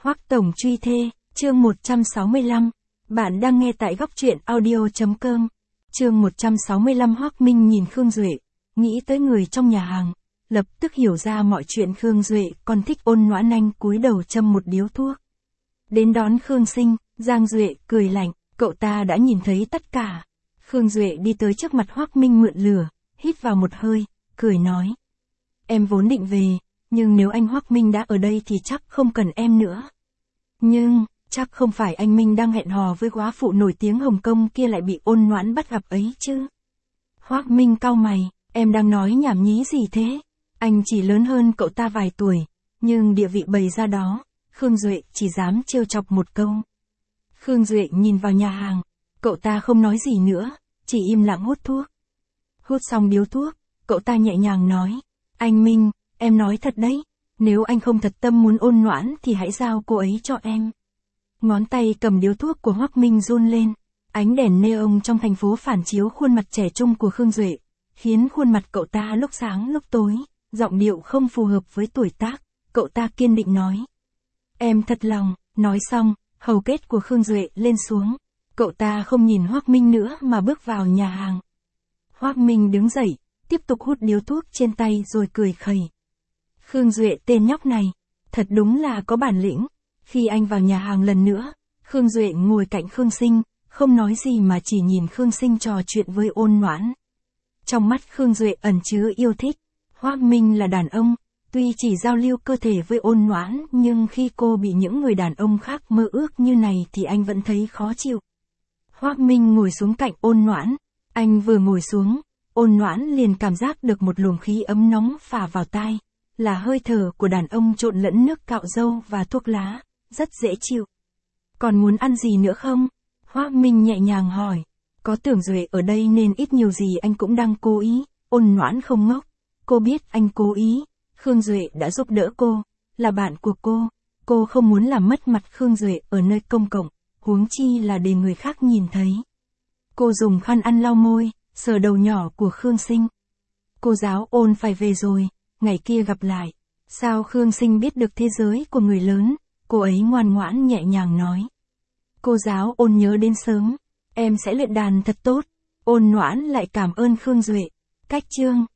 Hoắc Tổng truy thê, chương 165. Bạn đang nghe tại góc truyện audio.com. Chương 165. Hoắc Minh nhìn Khương Duệ, nghĩ tới người trong nhà hàng, lập tức hiểu ra mọi chuyện. Khương Duệ còn thích ôn Noãn Anh cúi đầu châm một điếu thuốc. Đến đón Khương Sinh, Giang Duệ cười lạnh, cậu ta đã nhìn thấy tất cả. Khương Duệ đi tới trước mặt Hoắc Minh mượn lửa, hít vào một hơi, cười nói. Em vốn định về, nhưng nếu anh Hoắc Minh đã ở đây thì chắc không cần em nữa. Nhưng, chắc không phải anh Minh đang hẹn hò với góa phụ nổi tiếng Hồng Kông kia lại bị ôn Noãn bắt gặp ấy chứ. Hoắc Minh cau mày, em đang nói nhảm nhí gì thế? Anh chỉ lớn hơn cậu ta vài tuổi, nhưng địa vị bày ra đó, Khương Duệ chỉ dám trêu chọc một câu. Khương Duệ nhìn vào nhà hàng, cậu ta không nói gì nữa, chỉ im lặng hút thuốc. Hút xong điếu thuốc, cậu ta nhẹ nhàng nói, anh Minh, em nói thật đấy, nếu anh không thật tâm muốn ôn Noãn thì hãy giao cô ấy cho em. Ngón tay cầm điếu thuốc của Hoắc Minh run lên, ánh đèn neon trong thành phố phản chiếu khuôn mặt trẻ trung của Khương Duệ, khiến khuôn mặt cậu ta lúc sáng lúc tối, giọng điệu không phù hợp với tuổi tác, cậu ta kiên định nói. Em thật lòng, nói xong, hầu kết của Khương Duệ lên xuống, cậu ta không nhìn Hoắc Minh nữa mà bước vào nhà hàng. Hoắc Minh đứng dậy, tiếp tục hút điếu thuốc trên tay rồi cười khẩy. Khương Duệ tên nhóc này, thật đúng là có bản lĩnh. Khi anh vào nhà hàng lần nữa, Khương Duệ ngồi cạnh Khương Sinh, không nói gì mà chỉ nhìn Khương Sinh trò chuyện với ôn Noãn. Trong mắt Khương Duệ ẩn chứa yêu thích. Hoắc Minh là đàn ông, tuy chỉ giao lưu cơ thể với ôn Noãn nhưng khi cô bị những người đàn ông khác mơ ước như này thì anh vẫn thấy khó chịu. Hoắc Minh ngồi xuống cạnh ôn Noãn, anh vừa ngồi xuống, ôn Noãn liền cảm giác được một luồng khí ấm nóng phả vào tai, là hơi thở của đàn ông trộn lẫn nước cạo râu và thuốc lá, rất dễ chịu. Còn muốn ăn gì nữa không? Hoắc Minh nhẹ nhàng hỏi, có Tưởng Duệ ở đây nên ít nhiều gì anh cũng đang cố ý, ôn Noãn không ngốc, cô biết anh cố ý, Khương Duệ đã giúp đỡ cô, là bạn của cô không muốn làm mất mặt Khương Duệ ở nơi công cộng, huống chi là để người khác nhìn thấy. Cô dùng khăn ăn lau môi, sờ đầu nhỏ của Khương Sinh. Cô giáo Ôn phải về rồi, ngày kia gặp lại. Sao Khương Sinh biết được thế giới của người lớn, cô ấy ngoan ngoãn nhẹ nhàng nói. Cô giáo Ôn nhớ đến sớm, em sẽ luyện đàn thật tốt. Ôn Noãn lại cảm ơn Khương Duệ. Cách chương